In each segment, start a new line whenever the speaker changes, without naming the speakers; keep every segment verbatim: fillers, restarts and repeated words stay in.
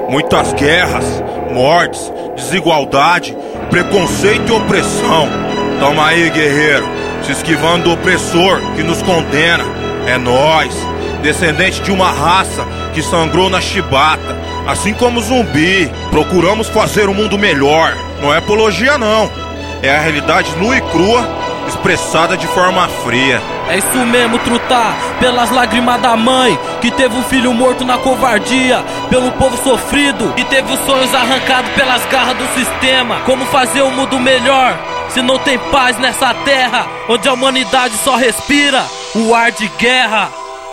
Muitas guerras, mortes, desigualdade, preconceito e opressão. Toma aí, guerreiro, se esquivando do opressor que nos condena. É nós, descendente de uma raça que sangrou na chibata. Assim como zumbi, procuramos fazer um mundo melhor. Não é apologia não, é a realidade nua e crua, expressada de forma fria.
É isso mesmo, truta, pelas lágrimas da mãe que teve um filho morto na covardia, pelo povo sofrido que teve os sonhos arrancados pelas garras do sistema. Como fazer um mundo melhor se não tem paz nessa terra, onde a humanidade só respira o ar de guerra?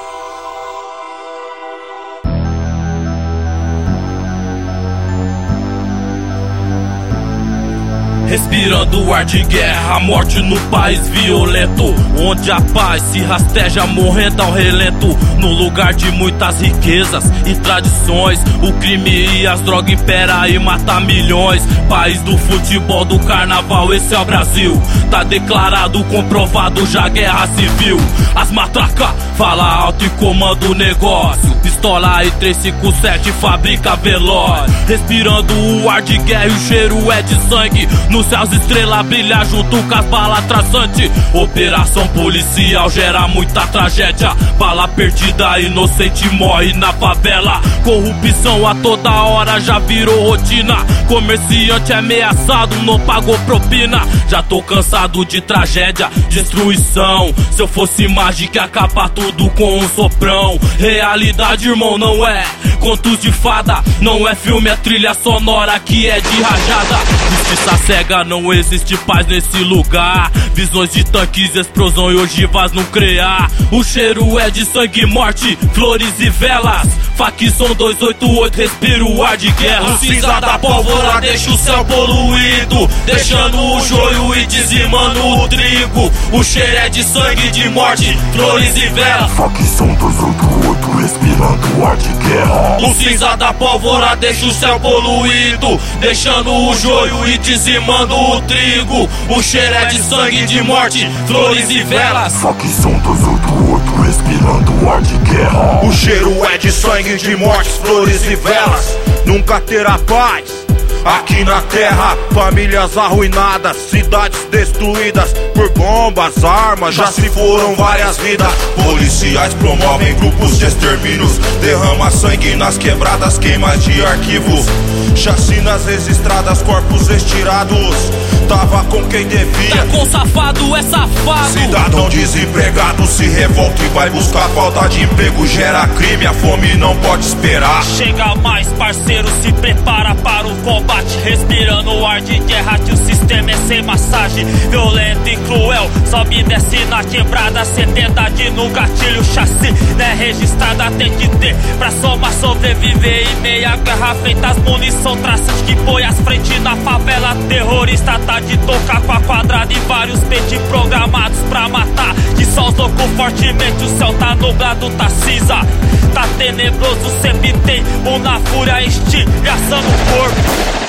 Respirando o ar de guerra, morte no país violento, onde a paz se rasteja morrendo ao relento. No lugar de muitas riquezas e tradições, o crime e as drogas impera e mata milhões. País do futebol, do carnaval, esse é o Brasil. Tá declarado, comprovado, já guerra civil. As matracas fala alto e comanda o negócio. Pistola e três cinco sete fabrica veloz. Respirando o ar de guerra e o cheiro é de sangue. Nos céus estrelas brilha junto com as balas traçantes. Operação policial gera muita tragédia. Bala perdida, inocente morre na favela. Corrupção a toda hora já virou rotina. Comerciante é ameaçado, não pagou propina. Já tô cansado de tragédia, destruição. Se eu fosse mágica, acabar tudo com um soprão. Realidade, irmão, não é contos de fada. Não é filme, é trilha sonora que é de rajada. Justiça cega, não existe paz nesse lugar. Visões de tanques, explosão e ogivas nuclear. O cheiro é de sangue, morte, flores e velas. Facção duzentos e oitenta e oito, respira o ar de guerra. O cinza da pólvora deixa o céu poluído, deixando o joio e dizimando o trigo. O cheiro é de sangue, de morte, flores e velas.
Facção duzentos e oitenta e oito, respirando o ar de guerra.
O cinza da pólvora deixa o céu poluído, deixando o joio e dizimando o trigo. O cheiro é de sangue, de morte, flores e velas.
Facção duzentos e oitenta e oito, respirando o ar de guerra.
O cheiro é de sangue, de mortes, flores e velas. Nunca terá paz aqui na terra, famílias arruinadas, cidades destruídas por bombas, armas, já se foram várias vidas. Policiais promovem grupos de extermínios, derrama sangue nas quebradas, queimas de arquivos, chacinas registradas, corpos estirados. Tava com quem devia,
tá com safado, é safado.
Cidadão desempregado se revolta e vai buscar falta de emprego, gera crime, a fome não pode esperar.
Chega mais, parceiro, se prepara para o combate. Respirando o ar de guerra que o sistema é sem massagem. Violento e cruel, sobe e desce na quebrada. Setedade no gatilho, chassi né registrada, tem que ter pra somar, sobreviver. E meia guerra feita, as munição traças que põe as frente na favela. Terrorista tá de tocar com a quadrada e vários peitos programados pra matar. Que só os loucos fortemente, o céu tá nublado, tá cinza, tá tenebroso, sempre tem um na fúria, estilhação no corpo.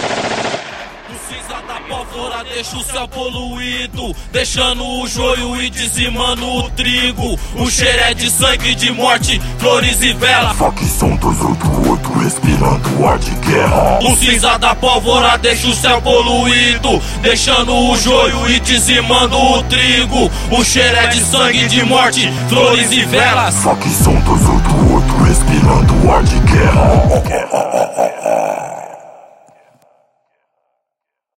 Pólvora deixa o céu poluído, deixando o joio e dizimando o trigo. O cheiro é de sangue, de morte, flores e velas.
Facção duzentos e oitenta e oito, respirando o ar de guerra.
O cinza da pólvora deixa o céu poluído, deixando o joio e dizimando o trigo. O cheiro é de sangue, de morte, flores e velas.
Facção duzentos e oitenta e oito, respirando o